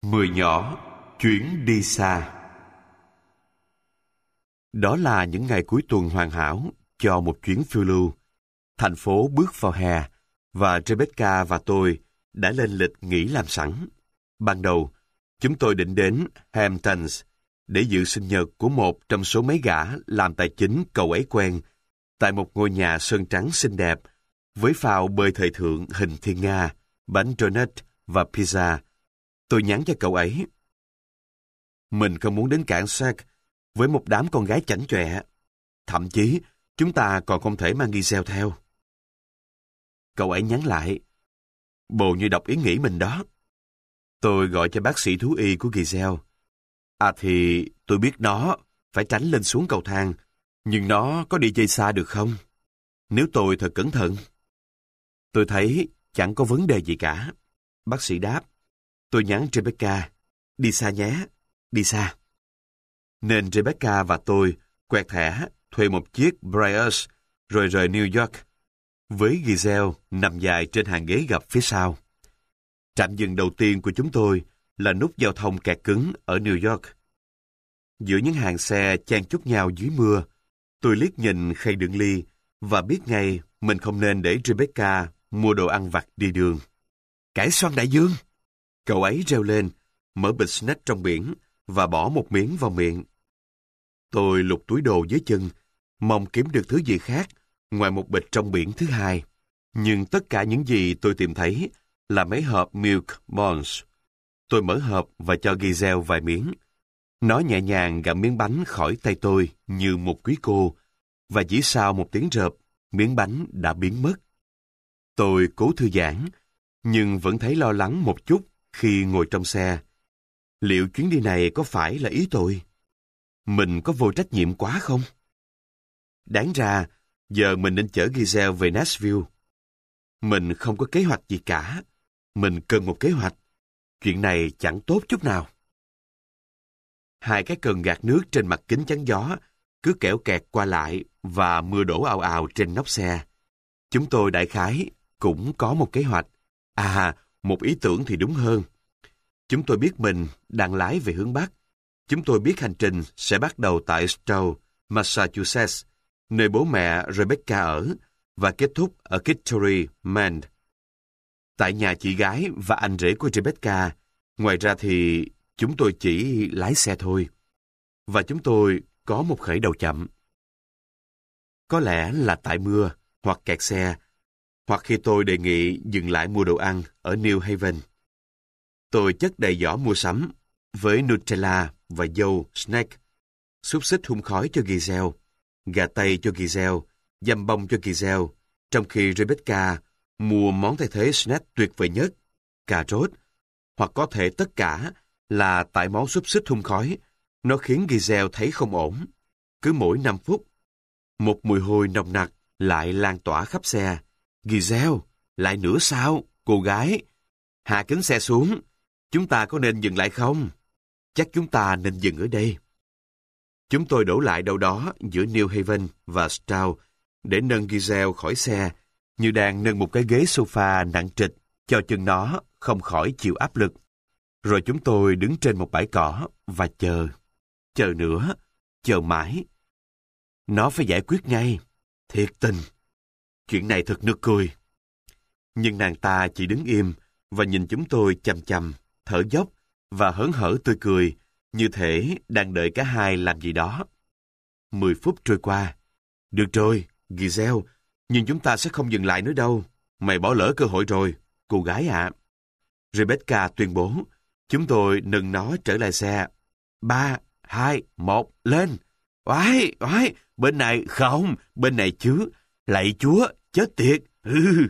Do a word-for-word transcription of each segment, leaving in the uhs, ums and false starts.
Mười nhỏ, chuyến đi xa. Đó là những ngày cuối tuần hoàn hảo cho một chuyến phiêu lưu. Thành phố bước vào hè, và Rebecca và tôi đã lên lịch nghỉ làm sẵn. Ban đầu, chúng tôi định đến Hamptons để dự sinh nhật của một trong số mấy gã làm tài chính cậu ấy quen tại một ngôi nhà sơn trắng xinh đẹp với phao bơi thời thượng hình thiên nga, bánh donut và pizza. Tôi nhắn cho cậu ấy: mình không muốn đến cảng Sac với một đám con gái chảnh chọe. Thậm chí, chúng ta còn không thể mang Giselle theo. Cậu ấy nhắn lại: bồ như đọc ý nghĩ mình đó. Tôi gọi cho bác sĩ thú y của Giselle. À thì tôi biết nó phải tránh lên xuống cầu thang, nhưng nó có đi chơi xa được không? Nếu tôi thật cẩn thận. Tôi thấy chẳng có vấn đề gì cả. Bác sĩ đáp. Tôi nhắn Rebecca: đi xa nhé, đi xa. Nên Rebecca và tôi quẹt thẻ thuê một chiếc Briars rồi rời New York, với Giselle nằm dài trên hàng ghế gập phía sau. Trạm dừng đầu tiên của chúng tôi là nút giao thông kẹt cứng ở New York. Giữa những hàng xe chen chúc nhau dưới mưa, tôi liếc nhìn khay đựng ly và biết ngay mình không nên để Rebecca mua đồ ăn vặt đi đường. Cải xoăn đại dương! Cậu ấy reo lên, mở bịch snack trong biển và bỏ một miếng vào miệng. Tôi lục túi đồ dưới chân, mong kiếm được thứ gì khác ngoài một bịch trong biển thứ hai. Nhưng tất cả những gì tôi tìm thấy là mấy hộp Milk Bons. Tôi mở hộp và cho Giselle vài miếng. Nó nhẹ nhàng gặm miếng bánh khỏi tay tôi như một quý cô, và chỉ sau một tiếng rợp, miếng bánh đã biến mất. Tôi cố thư giãn, nhưng vẫn thấy lo lắng một chút khi ngồi trong xe. Liệu chuyến đi này có phải là ý tôi? Mình có vô trách nhiệm quá không? Đáng ra, giờ mình nên chở Giselle về Nashville. Mình không có kế hoạch gì cả. Mình cần một kế hoạch. Chuyện này chẳng tốt chút nào. Hai cái cần gạt nước trên mặt kính chắn gió cứ kẻo kẹt qua lại và mưa đổ ào ào trên nóc xe. Chúng tôi đại khái cũng có một kế hoạch. À, một ý tưởng thì đúng hơn. Chúng tôi biết mình đang lái về hướng Bắc. Chúng tôi biết hành trình sẽ bắt đầu tại Stowe, Massachusetts, nơi bố mẹ Rebecca ở, và kết thúc ở Kittery, Maine. Tại nhà chị gái và anh rể của Rebecca, ngoài ra thì chúng tôi chỉ lái xe thôi. Và chúng tôi có một khởi đầu chậm. Có lẽ là tại mưa, hoặc kẹt xe, hoặc khi tôi đề nghị dừng lại mua đồ ăn ở New Haven. Tôi chất đầy giỏ mua sắm với Nutella và dâu snack, xúc xích hun khói cho Giselle, gà tây cho Giselle, dăm bông cho Giselle, trong khi Rebecca mua món thay thế snack tuyệt vời nhất, cà rốt, hoặc có thể tất cả là tại món xúc xích hun khói. Nó khiến Giselle thấy không ổn. Cứ mỗi năm phút, một mùi hôi nồng nặc lại lan tỏa khắp xe. Giselle, lại nữa sao, cô gái? Hạ kính xe xuống. Chúng ta có nên dừng lại không? Chắc chúng ta nên dừng ở đây. Chúng tôi đổ lại đâu đó giữa New Haven và Stowe để nâng Giselle khỏi xe, như đang nâng một cái ghế sofa nặng trịch cho chân nó không khỏi chịu áp lực. Rồi chúng tôi đứng trên một bãi cỏ và chờ. Chờ nữa, chờ mãi. Nó phải giải quyết ngay. Thiệt tình. Chuyện này thật nực cười. Nhưng nàng ta chỉ đứng im và nhìn chúng tôi chằm chằm, thở dốc và hớn hở tươi cười, như thể đang đợi cả hai làm gì đó. Mười phút trôi qua. Được rồi, Giselle, nhưng chúng ta sẽ không dừng lại nữa đâu. Mày bỏ lỡ cơ hội rồi, cô gái ạ. Rebecca tuyên bố. Chúng tôi nâng nó trở lại xe. Ba, hai, một, lên. Oái, oái, bên này, không, bên này chứ. Lạy Chúa, chết tiệt. Ừ.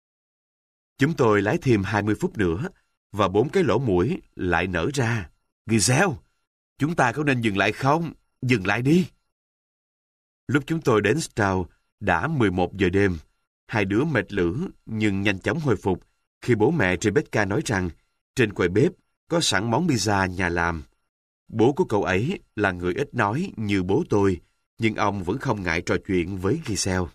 Chúng tôi lái thêm hai mươi phút nữa, và bốn cái lỗ mũi lại nở ra. Giselle, chúng ta có nên dừng lại không? Dừng lại đi. Lúc chúng tôi đến Stowe, đã mười một giờ đêm. Hai đứa mệt lử nhưng nhanh chóng hồi phục khi bố mẹ Rebecca nói rằng trên quầy bếp có sẵn món pizza nhà làm. Bố của cậu ấy là người ít nói như bố tôi, nhưng ông vẫn không ngại trò chuyện với Giselle.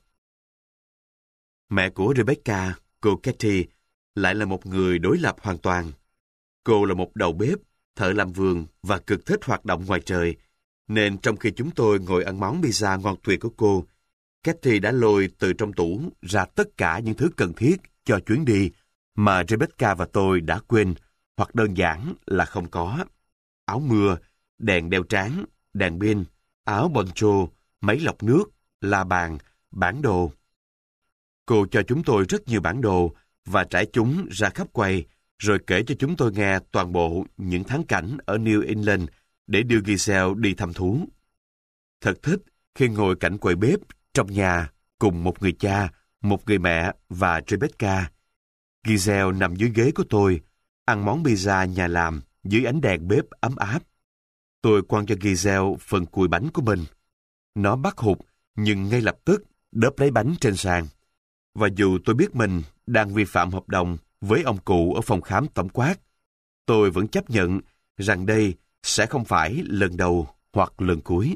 Mẹ của Rebecca, cô Katie, lại là một người đối lập hoàn toàn. Cô là một đầu bếp thợ làm vườn và cực thích hoạt động ngoài trời, nên trong khi chúng tôi ngồi ăn món pizza ngon tuyệt của cô, Kathy đã lôi từ trong tủ ra tất cả những thứ cần thiết cho chuyến đi mà Rebecca và tôi đã quên hoặc đơn giản là không có. Áo mưa, đèn đeo trán, đèn pin, áo poncho, máy lọc nước, la bàn, bản đồ. Cô cho chúng tôi rất nhiều bản đồ và trải chúng ra khắp quầy, rồi kể cho chúng tôi nghe toàn bộ những thắng cảnh ở New England để đưa Giselle đi thăm thú. Thật thích khi ngồi cạnh quầy bếp trong nhà cùng một người cha, một người mẹ và Rebecca. Giselle nằm dưới ghế của tôi, ăn món pizza nhà làm dưới ánh đèn bếp ấm áp. Tôi quăng cho Giselle phần cùi bánh của mình. Nó bắt hụt, nhưng ngay lập tức đớp lấy bánh trên sàn. Và dù tôi biết mình đang vi phạm hợp đồng với ông cụ ở phòng khám tổng quát, tôi vẫn chấp nhận rằng đây sẽ không phải lần đầu hoặc lần cuối.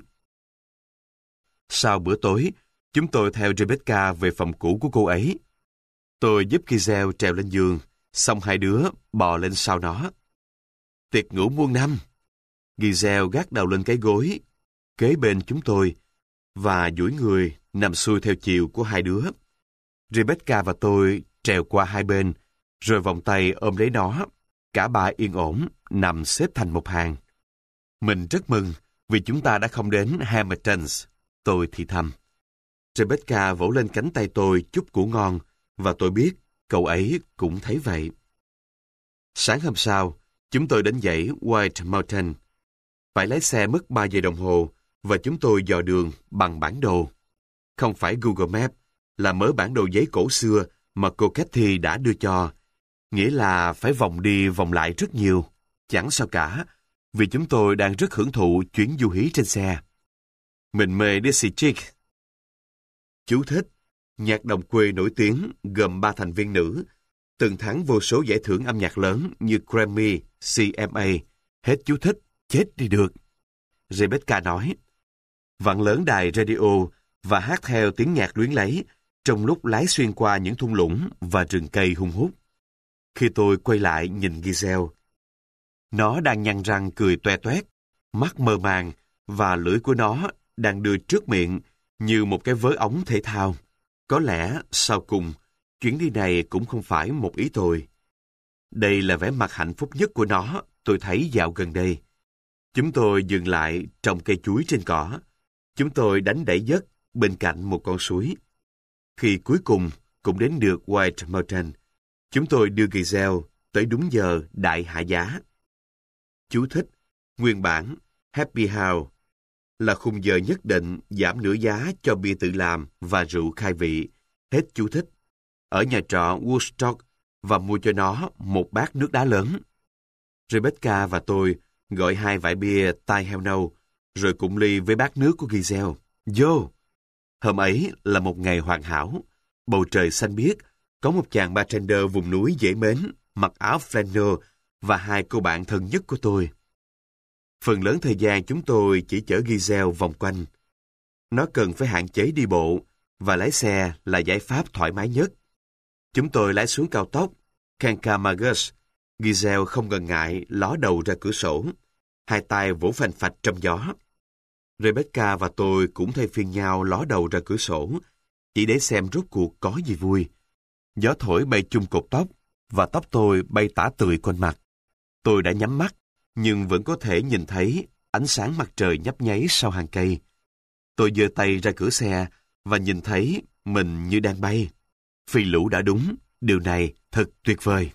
Sau bữa tối, chúng tôi theo Rebecca về phòng cũ của cô ấy. Tôi giúp Giselle trèo lên giường, xong hai đứa bò lên sau nó. Tiệc ngủ muôn năm. Giselle gác đầu lên cái gối kế bên chúng tôi và duỗi người nằm xuôi theo chiều của hai đứa. Rebecca và tôi trèo qua hai bên, rồi vòng tay ôm lấy nó. Cả ba yên ổn, nằm xếp thành một hàng. Mình rất mừng vì chúng ta đã không đến Hamilton's, tôi thì thầm. Rebecca vỗ lên cánh tay tôi chúc ngủ ngon, và tôi biết cậu ấy cũng thấy vậy. Sáng hôm sau, chúng tôi đến dãy White Mountain. Phải lái xe mất ba giờ đồng hồ, và chúng tôi dò đường bằng bản đồ. Không phải Google Maps, là mớ bản đồ giấy cổ xưa mà cô Kathy đã đưa cho. Nghĩa là phải vòng đi vòng lại rất nhiều. Chẳng sao cả, vì chúng tôi đang rất hưởng thụ chuyến du hí trên xe. Mình mê Dixie Chick. Chú thích: nhạc đồng quê nổi tiếng gồm ba thành viên nữ, từng thắng vô số giải thưởng âm nhạc lớn như Grammy, xê em a. Hết chú thích, chết đi được. Rebecca nói. Vặn lớn đài radio và hát theo tiếng nhạc luyến lấy trong lúc lái xuyên qua những thung lũng và rừng cây hung hút. Khi tôi quay lại nhìn Giselle, nó đang nhăn răng cười toe toét, mắt mơ màng và lưỡi của nó đang đưa trước miệng như một cái vớ ống thể thao. Có lẽ, sau cùng, chuyến đi này cũng không phải một ý tồi. Đây là vẻ mặt hạnh phúc nhất của nó tôi thấy dạo gần đây. Chúng tôi dừng lại trồng cây chuối trên cỏ. Chúng tôi đánh đẩy dất bên cạnh một con suối. Khi cuối cùng cũng đến được White Mountain, chúng tôi đưa Giselle tới đúng giờ đại hạ giá. Chú thích: nguyên bản Happy Hour là khung giờ nhất định giảm nửa giá cho bia tự làm và rượu khai vị. Hết chú thích. Ở nhà trọ Woodstock và mua cho nó một bát nước đá lớn. Rebecca và tôi gọi hai vải bia tai heo nâu, rồi cùng ly với bát nước của Giselle. Vô! Hôm ấy là một ngày hoàn hảo. Bầu trời xanh biếc, có một chàng bartender vùng núi dễ mến, mặc áo flannel và hai cô bạn thân nhất của tôi. Phần lớn thời gian chúng tôi chỉ chở Giselle vòng quanh. Nó cần phải hạn chế đi bộ, và lái xe là giải pháp thoải mái nhất. Chúng tôi lái xuống cao tốc Kancamagus. Giselle không ngần ngại ló đầu ra cửa sổ, hai tay vỗ phành phạch trong gió. Rebecca và tôi cũng thay phiên nhau ló đầu ra cửa sổ, chỉ để xem rốt cuộc có gì vui. Gió thổi bay chung cột tóc, và tóc tôi bay tả tơi quanh mặt. Tôi đã nhắm mắt, nhưng vẫn có thể nhìn thấy ánh sáng mặt trời nhấp nháy sau hàng cây. Tôi giơ tay ra cửa xe và nhìn thấy mình như đang bay. Phi lũ đã đúng, điều này thật tuyệt vời.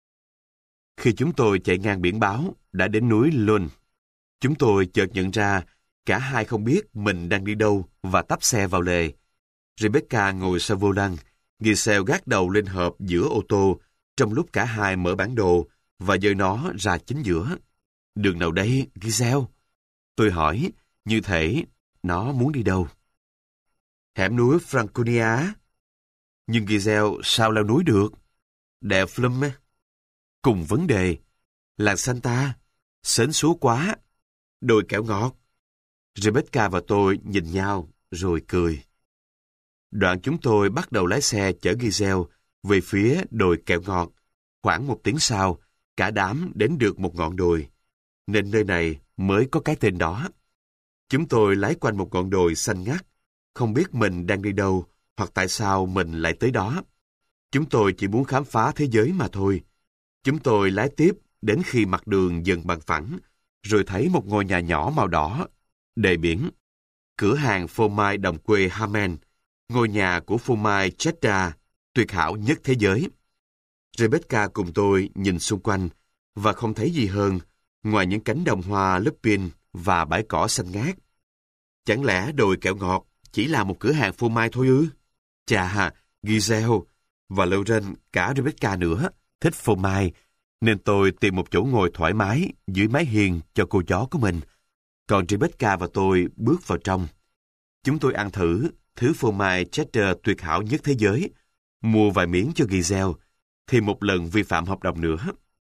Khi chúng tôi chạy ngang biển báo, đã đến núi Lund, chúng tôi chợt nhận ra cả hai không biết mình đang đi đâu và tấp xe vào lề. Rebecca ngồi sau vô lăng, Giselle gác đầu lên hộp giữa ô tô, trong lúc cả hai mở bản đồ và giơ nó ra chính giữa. Đường nào đây, Giselle? Tôi hỏi, như thể nó muốn đi đâu. Hẻm núi Franconia. Nhưng Giselle sao leo núi được? Đèo Flume. Cùng vấn đề. Làng Santa. Sến súa quá. Đồi kẹo ngọt. Rebecca và tôi nhìn nhau rồi cười. Đoạn chúng tôi bắt đầu lái xe chở Giselle về phía đồi kẹo ngọt. Khoảng một tiếng sau, cả đám đến được một ngọn đồi. nên nơi này mới có cái tên đó. Chúng tôi lái quanh một ngọn đồi xanh ngắt, không biết mình đang đi đâu hoặc tại sao mình lại tới đó. Chúng tôi chỉ muốn khám phá thế giới mà thôi. Chúng tôi lái tiếp đến khi mặt đường dần bằng phẳng, rồi thấy một ngôi nhà nhỏ màu đỏ, đề biển. Cửa hàng phô mai đồng quê Hamen, ngôi nhà của phô mai Cheddar, tuyệt hảo nhất thế giới. Rebecca cùng tôi nhìn xung quanh và không thấy gì hơn ngoài những cánh đồng hoa lupin và bãi cỏ xanh ngát. Chẳng lẽ đồi kẹo ngọt chỉ là một cửa hàng phô mai thôi ư? Chà, Giselle và Lauren, cả Rebecca nữa, thích phô mai, nên tôi tìm một chỗ ngồi thoải mái dưới mái hiên cho cô chó của mình. Còn Rebecca và tôi bước vào trong. Chúng tôi ăn thử thứ phô mai cheddar tuyệt hảo nhất thế giới, mua vài miếng cho Giselle, thì một lần vi phạm hợp đồng nữa.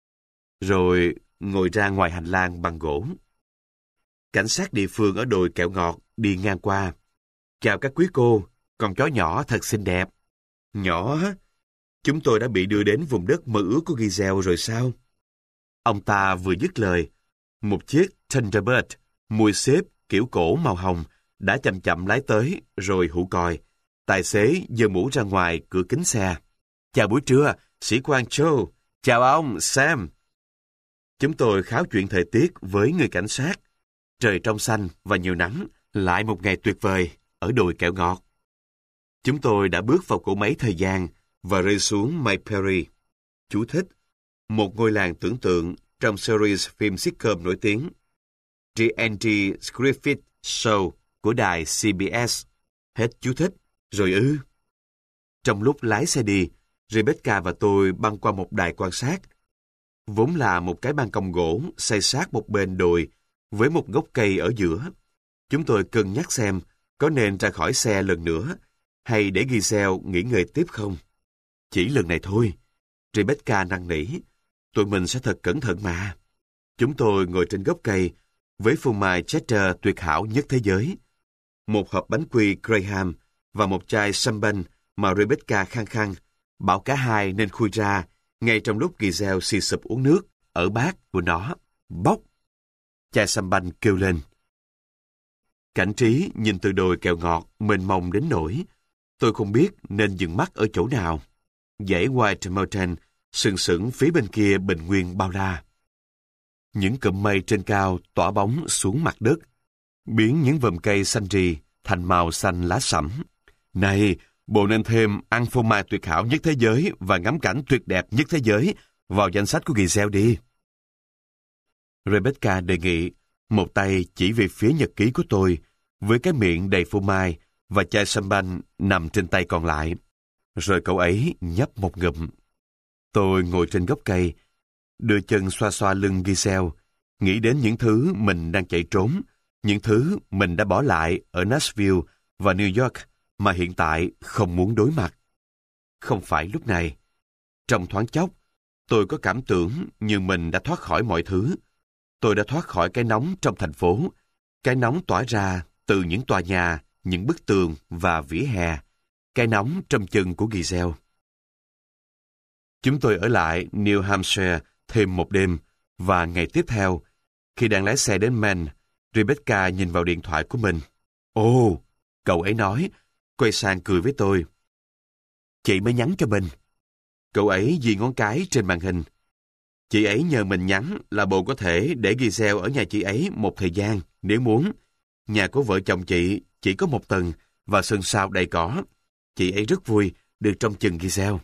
Rồi ngồi ra ngoài hành lang bằng gỗ. Cảnh sát địa phương ở đồi kẹo ngọt đi ngang qua. Chào các quý cô, con chó nhỏ thật xinh đẹp. Nhỏ á? Chúng tôi đã bị đưa đến vùng đất mơ ước của Giselle rồi sao? Ông ta vừa dứt lời, một chiếc Thunderbird, mùi xếp kiểu cổ màu hồng, đã chậm chậm lái tới rồi hú còi. Tài xế giơ mũ ra ngoài cửa kính xe. Chào buổi trưa, sĩ quan Joe. Chào ông, Sam. Chúng tôi kháo chuyện thời tiết với người cảnh sát. Trời trong xanh và nhiều nắng, lại một ngày tuyệt vời ở đồi kẹo ngọt. Chúng tôi đã bước vào cỗ máy thời gian và rơi xuống May Perry. Chú thích: một ngôi làng tưởng tượng trong series phim sitcom nổi tiếng The Andy Griffith Show của đài xê bê ét. Hết chú thích. Rồi ư. Trong lúc lái xe đi, Rebecca và tôi băng qua một đài quan sát. Vốn là một cái ban công gỗ xây sát một bên đồi với một gốc cây ở giữa. Chúng tôi cân nhắc xem có nên ra khỏi xe lần nữa hay để Giselle nghỉ ngơi tiếp không. Chỉ lần này thôi. Rebecca năn nỉ. Tụi mình sẽ thật cẩn thận mà. Chúng tôi ngồi trên gốc cây với phô mai cheddar tuyệt hảo nhất thế giới, một hộp bánh quy Graham và một chai champagne mà Rebecca khăng khăng bảo cả hai nên khui ra ngay trong lúc Giselle xì sụp uống nước ở bát của nó. Bốc! Chai champagne kêu lên. Cảnh trí nhìn từ đồi kẹo ngọt mênh mông đến nỗi tôi không biết nên dừng mắt ở chỗ nào. Dãy White Mountain sừng sững phía bên kia bình nguyên bao la. Những cụm mây trên cao tỏa bóng xuống mặt đất, biến những vòm cây xanh rì thành màu xanh lá sẫm. Này, bộ nên thêm ăn phô mai tuyệt hảo nhất thế giới và ngắm cảnh tuyệt đẹp nhất thế giới vào danh sách của Giselle đi. Rebecca đề nghị, một tay chỉ về phía nhật ký của tôi, với cái miệng đầy phô mai và chai champagne nằm trên tay còn lại. Rồi cậu ấy nhấp một ngụm. Tôi ngồi trên gốc cây, đưa chân xoa xoa lưng Giselle, nghĩ đến những thứ mình đang chạy trốn, những thứ mình đã bỏ lại ở Nashville và New York mà hiện tại không muốn đối mặt. Không phải lúc này. Trong thoáng chốc, tôi có cảm tưởng như mình đã thoát khỏi mọi thứ. Tôi đã thoát khỏi cái nóng trong thành phố, cái nóng tỏa ra từ những tòa nhà, những bức tường và vỉa hè, cái nóng trong chân của Giselle. Chúng tôi ở lại New Hampshire thêm một đêm, và ngày tiếp theo, khi đang lái xe đến Maine, Rebecca nhìn vào điện thoại của mình. Ồ, cậu ấy nói, quay sang cười với tôi. Chị mới nhắn cho mình. Cậu ấy ghi ngón cái trên màn hình. Chị ấy nhờ mình nhắn là bộ có thể để Giselle ở nhà chị ấy một thời gian, nếu muốn. Nhà của vợ chồng chị chỉ có một tầng và sân sau đầy cỏ. Chị ấy rất vui được trông chừng Giselle.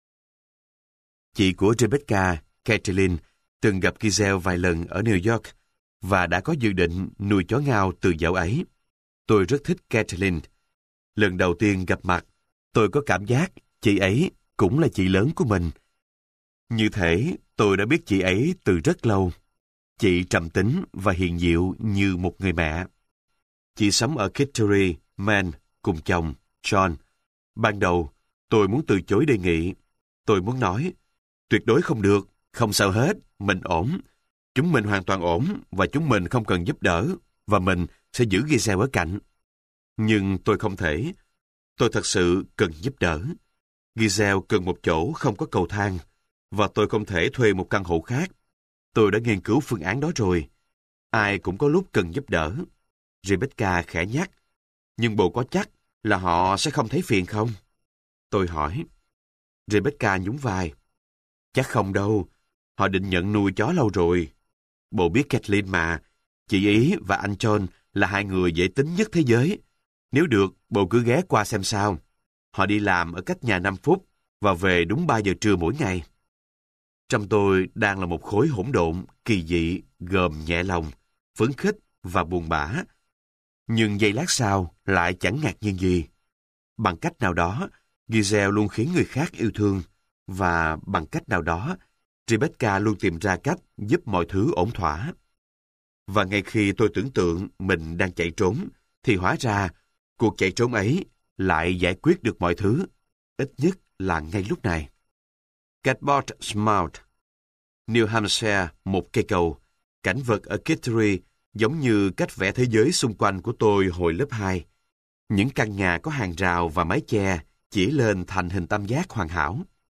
Chị của Rebecca, Kathleen, từng gặp Giselle vài lần ở New York và đã có dự định nuôi chó ngao từ dạo ấy. Tôi rất thích Kathleen. Lần đầu tiên gặp mặt, tôi có cảm giác chị ấy cũng là chị lớn của mình. Như thể tôi đã biết chị ấy từ rất lâu. Chị trầm tính và hiền diệu như một người mẹ. Chị sống ở Kittery, Maine, cùng chồng, John. Ban đầu, tôi muốn từ chối đề nghị. Tôi muốn nói, tuyệt đối không được, không sao hết, mình ổn. Chúng mình hoàn toàn ổn và chúng mình không cần giúp đỡ và mình sẽ giữ Giselle ở cạnh. Nhưng tôi không thể. Tôi thật sự cần giúp đỡ. Giselle cần một chỗ không có cầu thang và tôi không thể thuê một căn hộ khác. Tôi đã nghiên cứu phương án đó rồi. Ai cũng có lúc cần giúp đỡ. Rebecca khẽ nhắc. Nhưng bồ có chắc là họ sẽ không thấy phiền không? Tôi hỏi. Rebecca nhún vai. Chắc không đâu. Họ định nhận nuôi chó lâu rồi. Bồ biết Kathleen mà. Chị ý và anh John là hai người dễ tính nhất thế giới. Nếu được, bồ cứ ghé qua xem sao. Họ đi làm ở cách nhà năm phút và về đúng ba giờ trưa mỗi ngày. Trong tôi đang là một khối hỗn độn, kỳ dị, gồm nhẹ lòng, phấn khích và buồn bã. Nhưng giây lát sau lại chẳng ngạc nhiên gì. Bằng cách nào đó, Giselle luôn khiến người khác yêu thương, và bằng cách nào đó, Rebecca luôn tìm ra cách giúp mọi thứ ổn thỏa. Và ngay khi tôi tưởng tượng mình đang chạy trốn, thì hóa ra cuộc chạy trốn ấy lại giải quyết được mọi thứ, ít nhất là ngay lúc này. Catbot Mount, New Hampshire, một cây cầu. Cảnh vật ở Kittery giống như cách vẽ thế giới xung quanh của tôi hồi lớp hai. Những căn nhà có hàng rào và mái che chỉ lên thành hình tam giác hoàn hảo.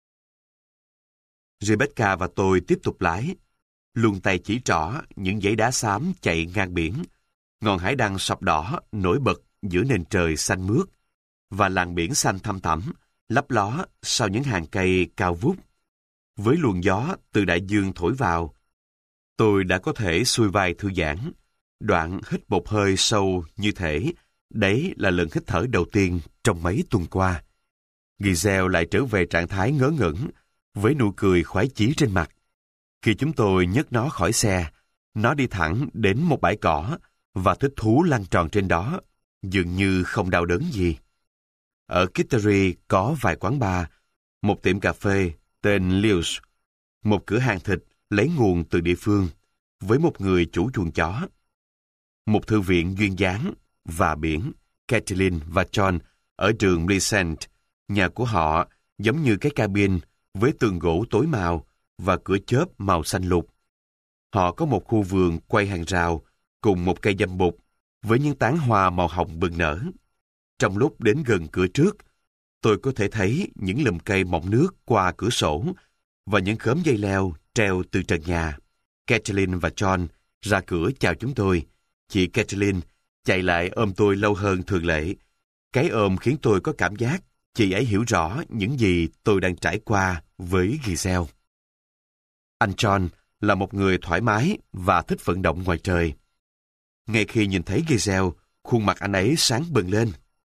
Rebecca và tôi tiếp tục lái, luồn tay chỉ trỏ những dãy đá xám chạy ngang biển, ngọn hải đăng sọc đỏ nổi bật giữa nền trời xanh mướt, và làn biển xanh thăm thẳm, lấp ló sau những hàng cây cao vút. Với luồng gió từ đại dương thổi vào, tôi đã có thể xuôi vai thư giãn, đoạn hít một hơi sâu như thể đấy là lần hít thở đầu tiên trong mấy tuần qua. Giselle lại trở về trạng thái ngớ ngẩn, với nụ cười khoái chí trên mặt. Khi chúng tôi nhấc nó khỏi xe, nó đi thẳng đến một bãi cỏ và thích thú lăn tròn trên đó, dường như không đau đớn gì. Ở Kittery có vài quán bar, một tiệm cà phê tên Lewis, một cửa hàng thịt lấy nguồn từ địa phương, với một người chủ chuồng chó. Một thư viện duyên dáng và biển. Kathleen và John ở trường Pleasant, nhà của họ giống như cái cabin với tường gỗ tối màu và cửa chớp màu xanh lục. Họ có một khu vườn quay hàng rào cùng một cây dâm bụt với những tán hoa màu hồng bừng nở. Trong lúc đến gần cửa trước, tôi có thể thấy những lùm cây mọng nước qua cửa sổ và những khóm dây leo treo từ trần nhà. Kathleen và John ra cửa chào chúng tôi. Chị Kathleen chạy lại ôm tôi lâu hơn thường lệ. Cái ôm khiến tôi có cảm giác chị ấy hiểu rõ những gì tôi đang trải qua với Giselle. Anh John là một người thoải mái và thích vận động ngoài trời. Ngay khi nhìn thấy Giselle, khuôn mặt anh ấy sáng bừng lên.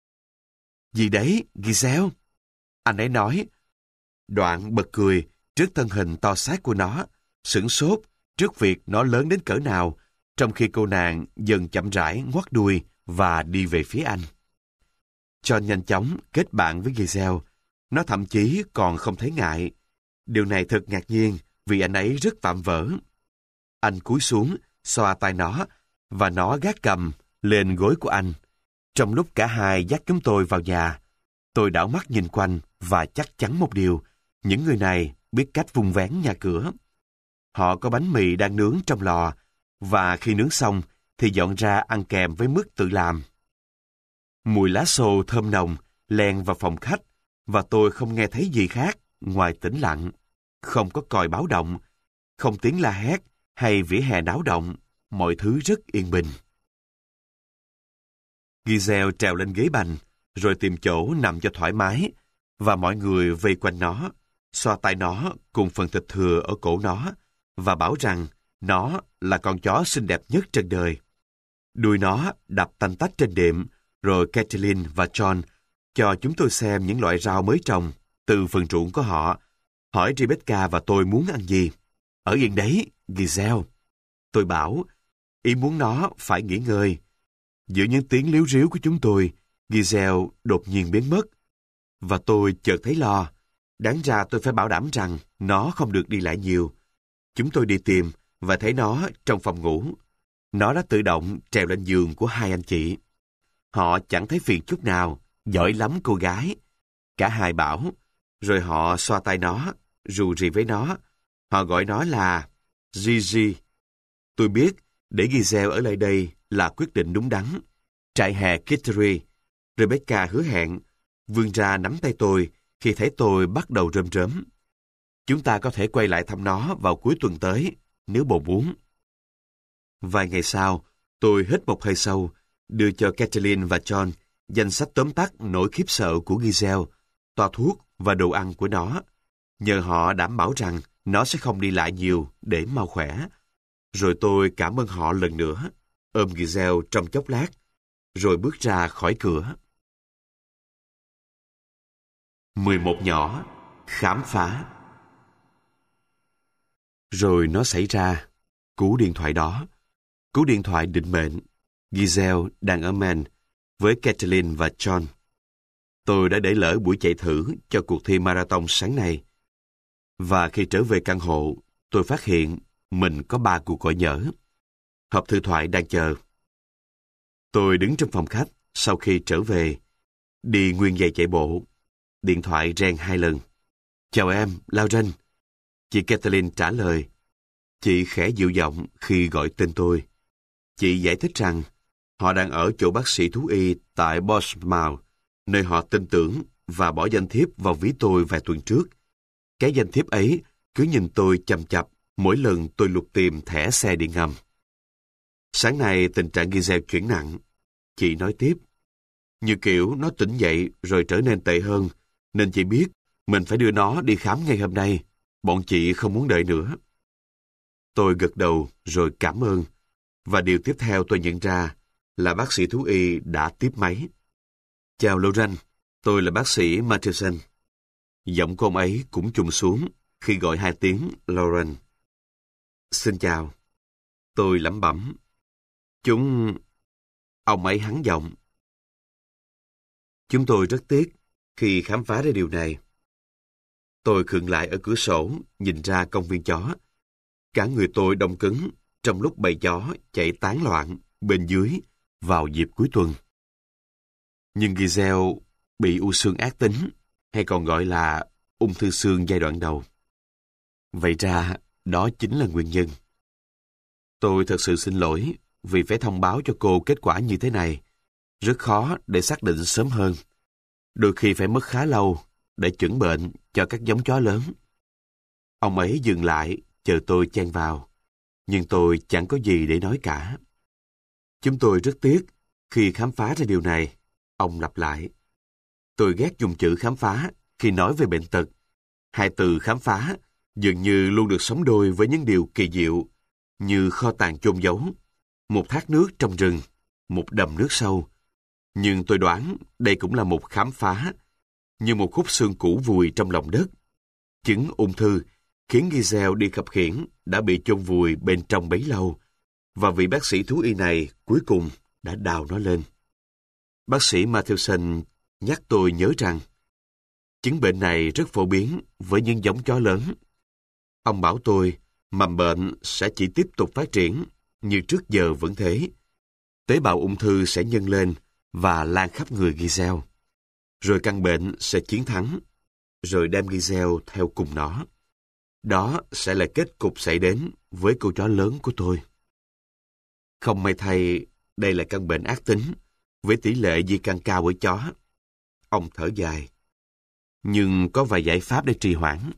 Gì đấy, Giselle? Anh ấy nói. Đoạn bật cười trước thân hình to xác của nó, sửng sốt trước việc nó lớn đến cỡ nào, trong khi cô nàng dần chậm rãi ngoắt đuôi và đi về phía anh. John nhanh chóng kết bạn với Giselle. Nó thậm chí còn không thấy ngại. Điều này thật ngạc nhiên vì anh ấy rất vạm vỡ. Anh cúi xuống, xoa tay nó, và nó gác cầm lên gối của anh. Trong lúc cả hai dắt chúng tôi vào nhà, tôi đảo mắt nhìn quanh và chắc chắn một điều, những người này biết cách vun vén nhà cửa. Họ có bánh mì đang nướng trong lò, và khi nướng xong thì dọn ra ăn kèm với mứt tự làm. Mùi lá xô thơm nồng len vào phòng khách, và tôi không nghe thấy gì khác ngoài tĩnh lặng. Không có còi báo động, không tiếng la hét hay vỉa hè náo động, mọi thứ rất yên bình. Giselle trèo lên ghế bành, rồi tìm chỗ nằm cho thoải mái, và mọi người vây quanh nó, xoa tay nó cùng phần thịt thừa ở cổ nó, và bảo rằng nó là con chó xinh đẹp nhất trên đời. Đuôi nó đập tanh tách trên đệm, rồi Kathleen và John cho chúng tôi xem những loại rau mới trồng từ vườn ruộng của họ, hỏi Rebecca và tôi muốn ăn gì. Ở yên đấy, Giselle. Tôi bảo, ý muốn nó phải nghỉ ngơi. Giữa những tiếng líu ríu của chúng tôi, Giselle đột nhiên biến mất. Và tôi chợt thấy lo. Đáng ra tôi phải bảo đảm rằng nó không được đi lại nhiều. Chúng tôi đi tìm và thấy nó trong phòng ngủ. Nó đã tự động trèo lên giường của hai anh chị. Họ chẳng thấy phiền chút nào, giỏi lắm cô gái. Cả hai bảo, rồi họ xoa tay nó, rù rì với nó. Họ gọi nó là Gigi. Tôi biết, để Giselle ở lại đây là quyết định đúng đắn. Trại hè Kittery. Rebecca hứa hẹn, vươn ra nắm tay tôi khi thấy tôi bắt đầu rơm rớm. Chúng ta có thể quay lại thăm nó vào cuối tuần tới, nếu bồ muốn. Vài ngày sau, tôi hít một hơi sâu, đưa cho Kathleen và John danh sách tóm tắt nỗi khiếp sợ của Giselle, toa thuốc và đồ ăn của nó. Nhờ họ đảm bảo rằng nó sẽ không đi lại nhiều để mau khỏe. Rồi tôi cảm ơn họ lần nữa, ôm Giselle trong chốc lát, rồi bước ra khỏi cửa. mười một nhỏ, khám phá. Rồi nó xảy ra, cú điện thoại đó. Cú điện thoại định mệnh. Giselle đang ở Maine với Kathleen và John. Tôi đã để lỡ buổi chạy thử cho cuộc thi marathon sáng nay. Và khi trở về căn hộ, tôi phát hiện mình có ba cuộc gọi nhỡ. Hộp thư thoại đang chờ. Tôi đứng trong phòng khách sau khi trở về, đi nguyên giày chạy bộ. Điện thoại reng hai lần. Chào em, Lauren. Chị Kathleen trả lời. Chị khẽ dịu giọng khi gọi tên tôi. Chị giải thích rằng họ đang ở chỗ bác sĩ thú y tại Portsmouth, nơi họ tin tưởng và bỏ danh thiếp vào ví tôi vài tuần trước. Cái danh thiếp ấy cứ nhìn tôi chằm chằm mỗi lần tôi lục tìm thẻ xe điện ngầm. Sáng nay tình trạng Giselle chuyển nặng. Chị nói tiếp. Như kiểu nó tỉnh dậy rồi trở nên tệ hơn, nên chị biết mình phải đưa nó đi khám ngay hôm nay. Bọn chị không muốn đợi nữa. Tôi gật đầu rồi cảm ơn. Và điều tiếp theo tôi nhận ra là bác sĩ thú y đã tiếp máy. Chào Lauren, tôi là bác sĩ Matthewson. Giọng của ông ấy cũng trùng xuống khi gọi hai tiếng Lauren. Xin chào. Tôi lẩm bẩm. Chúng... Ông ấy hắn giọng. Chúng tôi rất tiếc khi khám phá ra điều này. Tôi khựng lại ở cửa sổ, nhìn ra công viên chó. Cả người tôi đông cứng trong lúc bầy chó chạy tán loạn bên dưới vào dịp cuối tuần. Nhưng Giselle bị u xương ác tính, hay còn gọi là ung thư xương giai đoạn đầu. Vậy ra, đó chính là nguyên nhân. Tôi thật sự xin lỗi vì phải thông báo cho cô kết quả như thế này. Rất khó để xác định sớm hơn. Đôi khi phải mất khá lâu để chẩn bệnh cho các giống chó lớn. Ông ấy dừng lại, chờ tôi chen vào. Nhưng tôi chẳng có gì để nói cả. Chúng tôi rất tiếc khi khám phá ra điều này. Ông lặp lại. Tôi ghét dùng chữ khám phá khi nói về bệnh tật. Hai từ khám phá dường như luôn được sống đôi với những điều kỳ diệu, như kho tàng chôn giấu, một thác nước trong rừng, một đầm nước sâu. Nhưng tôi đoán đây cũng là một khám phá, như một khúc xương cũ vùi trong lòng đất. Chứng ung thư khiến Giselle đi khập khiễng đã bị chôn vùi bên trong bấy lâu, và vị bác sĩ thú y này cuối cùng đã đào nó lên. Bác sĩ Matthewson nhắc tôi nhớ rằng chứng bệnh này rất phổ biến với những giống chó lớn. Ông bảo tôi mầm bệnh sẽ chỉ tiếp tục phát triển như trước giờ vẫn thế. Tế bào ung thư sẽ nhân lên và lan khắp người Giselle. Rồi căn bệnh sẽ chiến thắng, rồi đem Giselle theo cùng nó. Đó sẽ là kết cục xảy đến với cô chó lớn của tôi. Không may thay, đây là căn bệnh ác tính, với tỷ lệ di căn cao ở chó. Ông thở dài. Nhưng có vài giải pháp để trì hoãn.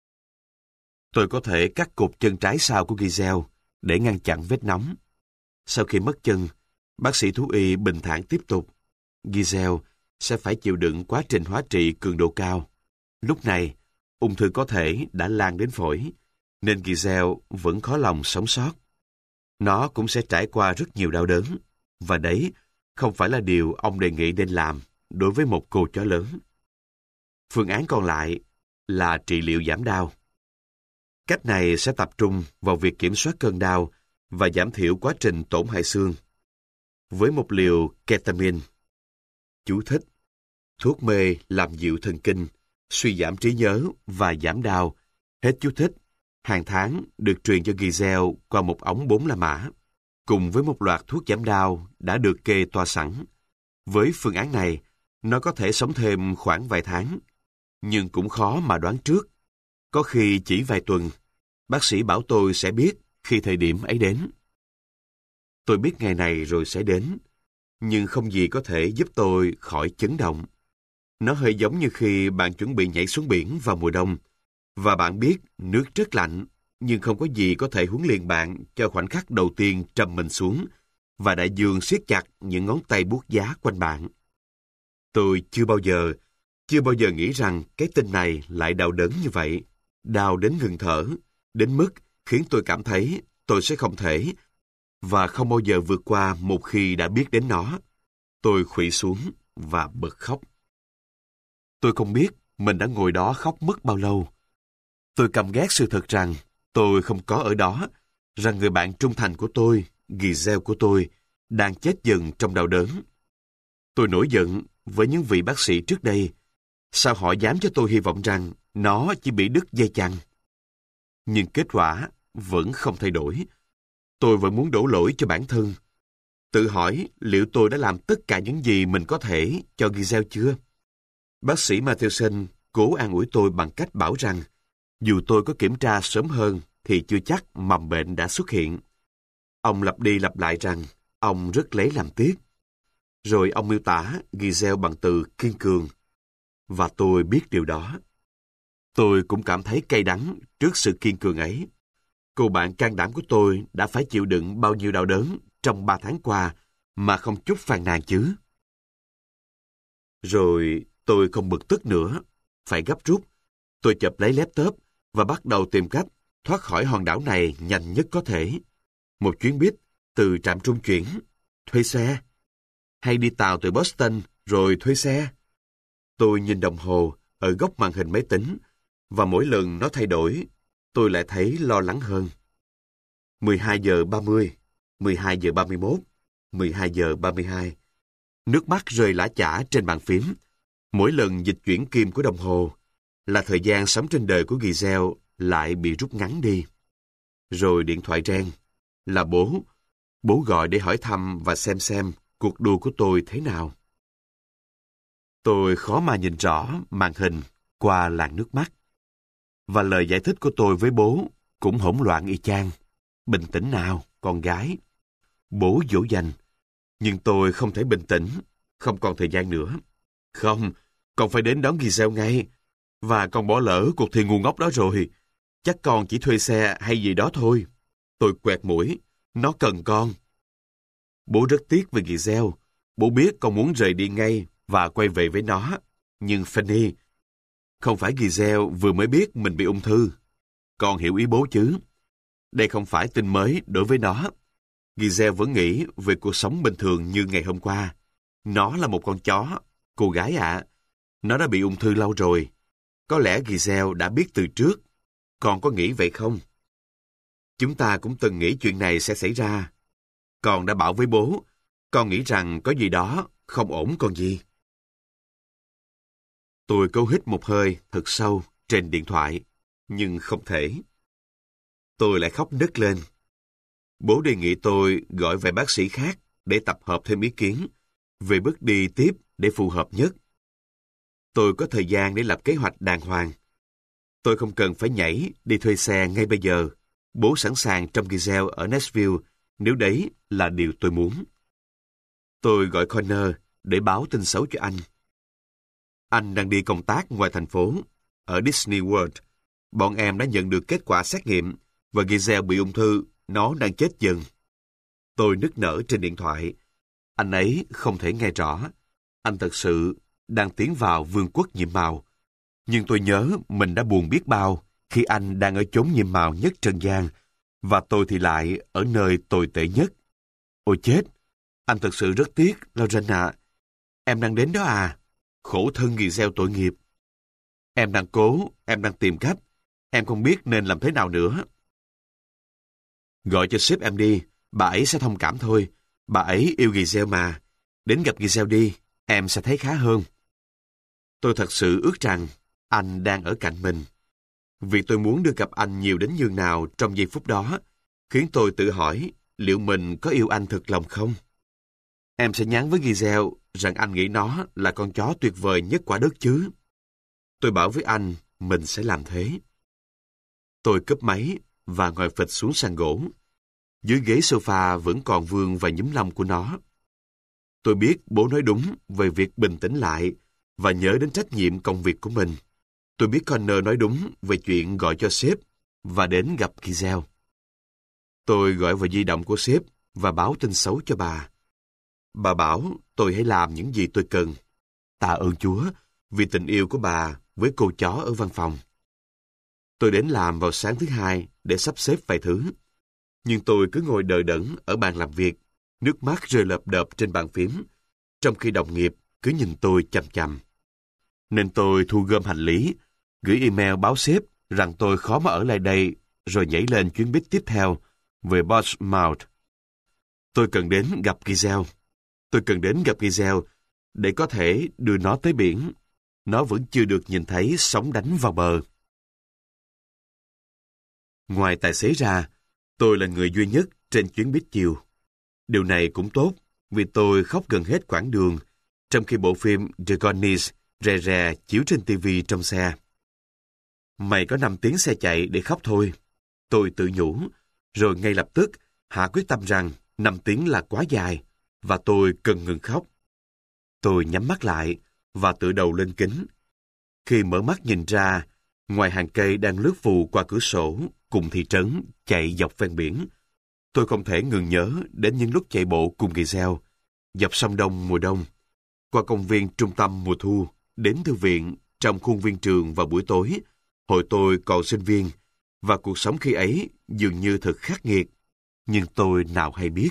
Tôi có thể cắt cụt chân trái sau của Giselle để ngăn chặn vết nóng. Sau khi mất chân, bác sĩ thú y bình thản tiếp tục. Giselle sẽ phải chịu đựng quá trình hóa trị cường độ cao. Lúc này, ung thư có thể đã lan đến phổi, nên Giselle vẫn khó lòng sống sót. Nó cũng sẽ trải qua rất nhiều đau đớn, và đấy không phải là điều ông đề nghị nên làm đối với một cô chó lớn. Phương án còn lại là trị liệu giảm đau. Cách này sẽ tập trung vào việc kiểm soát cơn đau và giảm thiểu quá trình tổn hại xương. Với một liều ketamine. Chú thích: thuốc mê làm dịu thần kinh, suy giảm trí nhớ và giảm đau. Hết chú thích. Hàng tháng được truyền cho Giselle qua một ống bốn la mã, cùng với một loạt thuốc giảm đau đã được kê toa sẵn. Với phương án này, nó có thể sống thêm khoảng vài tháng, nhưng cũng khó mà đoán trước. Có khi chỉ vài tuần. Bác sĩ bảo tôi sẽ biết khi thời điểm ấy đến. Tôi biết ngày này rồi sẽ đến, nhưng không gì có thể giúp tôi khỏi chấn động. Nó hơi giống như khi bạn chuẩn bị nhảy xuống biển vào mùa đông, và bạn biết nước rất lạnh, nhưng không có gì có thể huấn luyện bạn cho khoảnh khắc đầu tiên trầm mình xuống và đại dương siết chặt những ngón tay buốt giá quanh bạn. Tôi chưa bao giờ, chưa bao giờ nghĩ rằng cái tin này lại đau đớn như vậy, đau đến ngừng thở, đến mức khiến tôi cảm thấy tôi sẽ không thể và không bao giờ vượt qua một khi đã biết đến nó. Tôi khuỵu xuống và bật khóc. Tôi không biết mình đã ngồi đó khóc mất bao lâu. Tôi căm ghét sự thật rằng tôi không có ở đó, rằng người bạn trung thành của tôi, Giselle của tôi, đang chết dần trong đau đớn. Tôi nổi giận với những vị bác sĩ trước đây. Sao họ dám cho tôi hy vọng rằng nó chỉ bị đứt dây chằng? Nhưng kết quả vẫn không thay đổi. Tôi vẫn muốn đổ lỗi cho bản thân. Tự hỏi liệu tôi đã làm tất cả những gì mình có thể cho Giselle chưa? Bác sĩ Matthewson cố an ủi tôi bằng cách bảo rằng dù tôi có kiểm tra sớm hơn thì chưa chắc mầm bệnh đã xuất hiện. Ông lặp đi lặp lại rằng ông rất lấy làm tiếc. Rồi ông miêu tả Giselle bằng từ kiên cường. Và tôi biết điều đó. Tôi cũng cảm thấy cay đắng trước sự kiên cường ấy. Cô bạn can đảm của tôi đã phải chịu đựng bao nhiêu đau đớn trong ba tháng qua mà không chút phàn nàn chứ. Rồi tôi không bực tức nữa. Phải gấp rút. Tôi chộp lấy laptop và bắt đầu tìm cách thoát khỏi hòn đảo này nhanh nhất có thể. Một chuyến buýt từ trạm trung chuyển, thuê xe, hay đi tàu từ Boston rồi thuê xe. Tôi nhìn đồng hồ ở góc màn hình máy tính và mỗi lần nó thay đổi, tôi lại thấy lo lắng hơn. mười hai giờ ba mươi, mười hai giờ ba mươi mốt, mười hai giờ ba mươi hai. Nước mắt rơi lã chã trên bàn phím. Mỗi lần dịch chuyển kim của đồng hồ là thời gian sống trên đời của Giselle lại bị rút ngắn đi. Rồi điện thoại reng. Là bố. Bố gọi để hỏi thăm và xem xem cuộc đua của tôi thế nào. Tôi khó mà nhìn rõ màn hình qua làn nước mắt. Và lời giải thích của tôi với bố cũng hỗn loạn y chang. Bình tĩnh nào, con gái. Bố dỗ dành. Nhưng tôi không thể bình tĩnh, không còn thời gian nữa. Không, con phải đến đón Giselle ngay. Và con bỏ lỡ cuộc thi ngu ngốc đó rồi. Chắc con chỉ thuê xe hay gì đó thôi. Tôi quẹt mũi. Nó cần con. Bố rất tiếc về Giselle. Bố biết con muốn rời đi ngay và quay về với nó. Nhưng Fanny, không phải Giselle vừa mới biết mình bị ung thư. Con hiểu ý bố chứ. Đây không phải tin mới đối với nó. Giselle vẫn nghĩ về cuộc sống bình thường như ngày hôm qua. Nó là một con chó. Cô gái ạ, à, nó đã bị ung thư lâu rồi. Có lẽ Giselle đã biết từ trước. Con có nghĩ vậy không? Chúng ta cũng từng nghĩ chuyện này sẽ xảy ra. Con đã bảo với bố, con nghĩ rằng có gì đó không ổn còn gì. Tôi cố hít một hơi thật sâu trên điện thoại, nhưng không thể. Tôi lại khóc nấc lên. Bố đề nghị tôi gọi vài bác sĩ khác để tập hợp thêm ý kiến về bước đi tiếp để phù hợp nhất. Tôi có thời gian để lập kế hoạch đàng hoàng. Tôi không cần phải nhảy đi thuê xe ngay bây giờ. Bố sẵn sàng trong Giselle ở Nashville nếu đấy là điều tôi muốn. Tôi gọi Connor để báo tin xấu cho anh. Anh đang đi công tác ngoài thành phố, ở Disney World. Bọn em đã nhận được kết quả xét nghiệm và Giselle bị ung thư, nó đang chết dần. Tôi nức nở trên điện thoại. Anh ấy không thể nghe rõ. Anh thật sự đang tiến vào vương quốc nhiệm màu. Nhưng tôi nhớ mình đã buồn biết bao khi anh đang ở chốn nhiệm màu nhất trần gian, và tôi thì lại ở nơi tồi tệ nhất. Ôi chết! Anh thật sự rất tiếc, Lauren ạ. Em đang đến đó à? Khổ thân Giselle tội nghiệp. Em đang cố, em đang tìm cách. Em không biết nên làm thế nào nữa. Gọi cho sếp em đi, bà ấy sẽ thông cảm thôi. Bà ấy yêu Giselle mà. Đến gặp Giselle đi, em sẽ thấy khá hơn. Tôi thật sự ước rằng anh đang ở cạnh mình. Việc tôi muốn được gặp anh nhiều đến nhường nào trong giây phút đó khiến tôi tự hỏi liệu mình có yêu anh thật lòng không? Em sẽ nhắn với Giselle rằng anh nghĩ nó là con chó tuyệt vời nhất quả đất chứ. Tôi bảo với anh mình sẽ làm thế. Tôi cúp máy và ngồi phịch xuống sàn gỗ. Dưới ghế sofa vẫn còn vương và nhúm lông của nó. Tôi biết bố nói đúng về việc bình tĩnh lại và nhớ đến trách nhiệm công việc của mình. Tôi biết Connor nói đúng về chuyện gọi cho sếp và đến gặp Giselle. Tôi gọi vào di động của sếp và báo tin xấu cho bà. Bà bảo tôi hãy làm những gì tôi cần. Tạ ơn Chúa vì tình yêu của bà với cô chó ở văn phòng. Tôi đến làm vào sáng thứ hai để sắp xếp vài thứ. Nhưng tôi cứ ngồi đờ đẫn ở bàn làm việc, nước mắt rơi lợp đợp trên bàn phím, trong khi đồng nghiệp cứ nhìn tôi chằm chằm. Nên tôi thu gom hành lý, gửi email báo sếp rằng tôi khó mà ở lại đây, rồi nhảy lên chuyến buýt tiếp theo về Portsmouth. Tôi cần đến gặp Giselle. Tôi cần đến gặp Giselle để có thể đưa nó tới biển. Nó vẫn chưa được nhìn thấy sóng đánh vào bờ. Ngoài tài xế ra, tôi là người duy nhất trên chuyến buýt chiều. Điều này cũng tốt, vì tôi khóc gần hết quãng đường, trong khi bộ phim The Goonies rè rè chiếu trên ti vi trong xe. Mày có năm tiếng xe chạy để khóc thôi. Tôi tự nhủ, rồi ngay lập tức hạ quyết tâm rằng năm tiếng là quá dài, và tôi cần ngừng khóc. Tôi nhắm mắt lại và tựa đầu lên kính. Khi mở mắt nhìn ra, ngoài hàng cây đang lướt phù qua cửa sổ cùng thị trấn chạy dọc ven biển, tôi không thể ngừng nhớ đến những lúc chạy bộ cùng Giselle, dọc sông Đông mùa đông, qua công viên trung tâm mùa thu, đến thư viện trong khuôn viên trường vào buổi tối, hồi tôi còn sinh viên, và cuộc sống khi ấy dường như thật khắc nghiệt, nhưng tôi nào hay biết.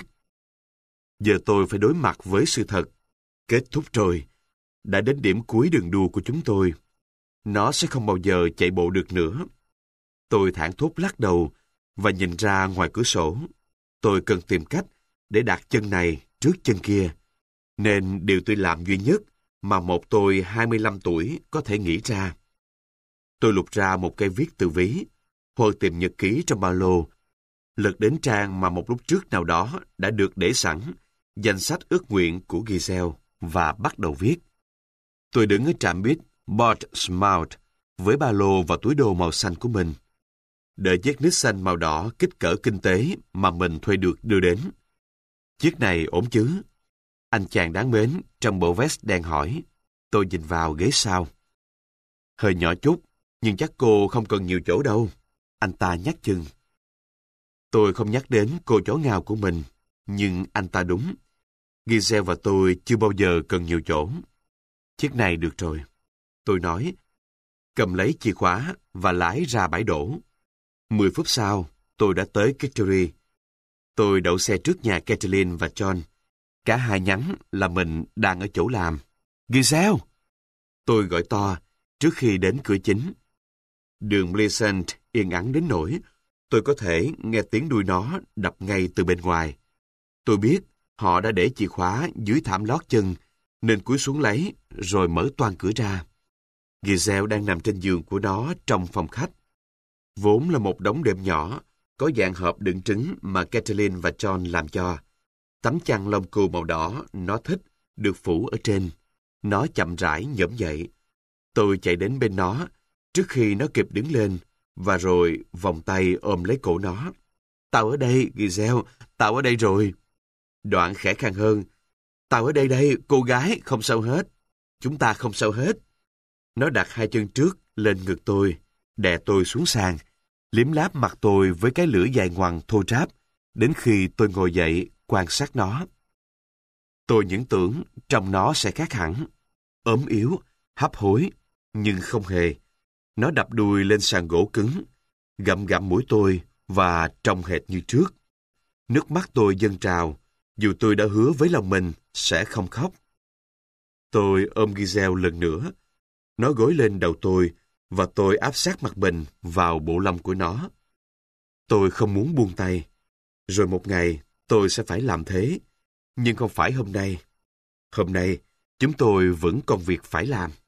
Giờ tôi phải đối mặt với sự thật. Kết thúc rồi. Đã đến điểm cuối đường đua của chúng tôi. Nó sẽ không bao giờ chạy bộ được nữa. Tôi thảng thốt lắc đầu và nhìn ra ngoài cửa sổ. Tôi cần tìm cách để đặt chân này trước chân kia. Nên điều tôi làm duy nhất mà một tôi hai mươi lăm tuổi có thể nghĩ ra. Tôi lục ra một cây viết từ ví, hoặc tìm nhật ký trong ba lô, lật đến trang mà một lúc trước nào đó đã được để sẵn, danh sách ước nguyện của Giselle, và bắt đầu viết. Tôi đứng ở trạm buýt Portsmouth với ba lô và túi đồ màu xanh của mình, đợi chiếc nít xanh màu đỏ kích cỡ kinh tế mà mình thuê được đưa đến. Chiếc này ổn chứ? Anh chàng đáng mến trong bộ vest đen hỏi. Tôi nhìn vào ghế sau. Hơi nhỏ chút, nhưng chắc cô không cần nhiều chỗ đâu. Anh ta nhắc chừng. Tôi không nhắc đến cô chó ngao của mình, nhưng anh ta đúng. Giselle và tôi chưa bao giờ cần nhiều chỗ. Chiếc này được rồi. Tôi nói, cầm lấy chìa khóa và lái ra bãi đổ. Mười phút sau, tôi đã tới Kittery. Tôi đậu xe trước nhà Kathleen và John. Cả hai nhắn là mình đang ở chỗ làm. Giselle! Tôi gọi to trước khi đến cửa chính. Đường Pleasant yên ắng đến nỗi tôi có thể nghe tiếng đuôi nó đập ngay từ bên ngoài. Tôi biết họ đã để chìa khóa dưới thảm lót chân, nên cúi xuống lấy, rồi mở toang cửa ra. Giselle đang nằm trên giường của nó trong phòng khách. Vốn là một đống đệm nhỏ, có dạng hộp đựng trứng mà Kathleen và John làm cho. Tấm chăn lông cừu màu đỏ nó thích được phủ ở trên. Nó chậm rãi nhổm dậy. Tôi chạy đến bên nó, trước khi nó kịp đứng lên, và rồi vòng tay ôm lấy cổ nó. Tao ở đây, Giselle, tao ở đây rồi. Đoạn khẽ khàng hơn. Tao ở đây đây, cô gái, không sao hết. Chúng ta không sao hết. Nó đặt hai chân trước lên ngực tôi, đè tôi xuống sàn, liếm láp mặt tôi với cái lưỡi dài ngoằng thô ráp, đến khi tôi ngồi dậy quan sát nó. Tôi những tưởng trông nó sẽ khác hẳn, ốm yếu, hấp hối, nhưng không hề. Nó đập đuôi lên sàn gỗ cứng, gặm gặm mũi tôi và trông hệt như trước. Nước mắt tôi dâng trào, dù tôi đã hứa với lòng mình sẽ không khóc. Tôi ôm Giselle lần nữa. Nó gối lên đầu tôi và tôi áp sát mặt mình vào bộ lông của nó. Tôi không muốn buông tay. Rồi một ngày tôi sẽ phải làm thế. Nhưng không phải hôm nay. Hôm nay chúng tôi vẫn còn việc phải làm.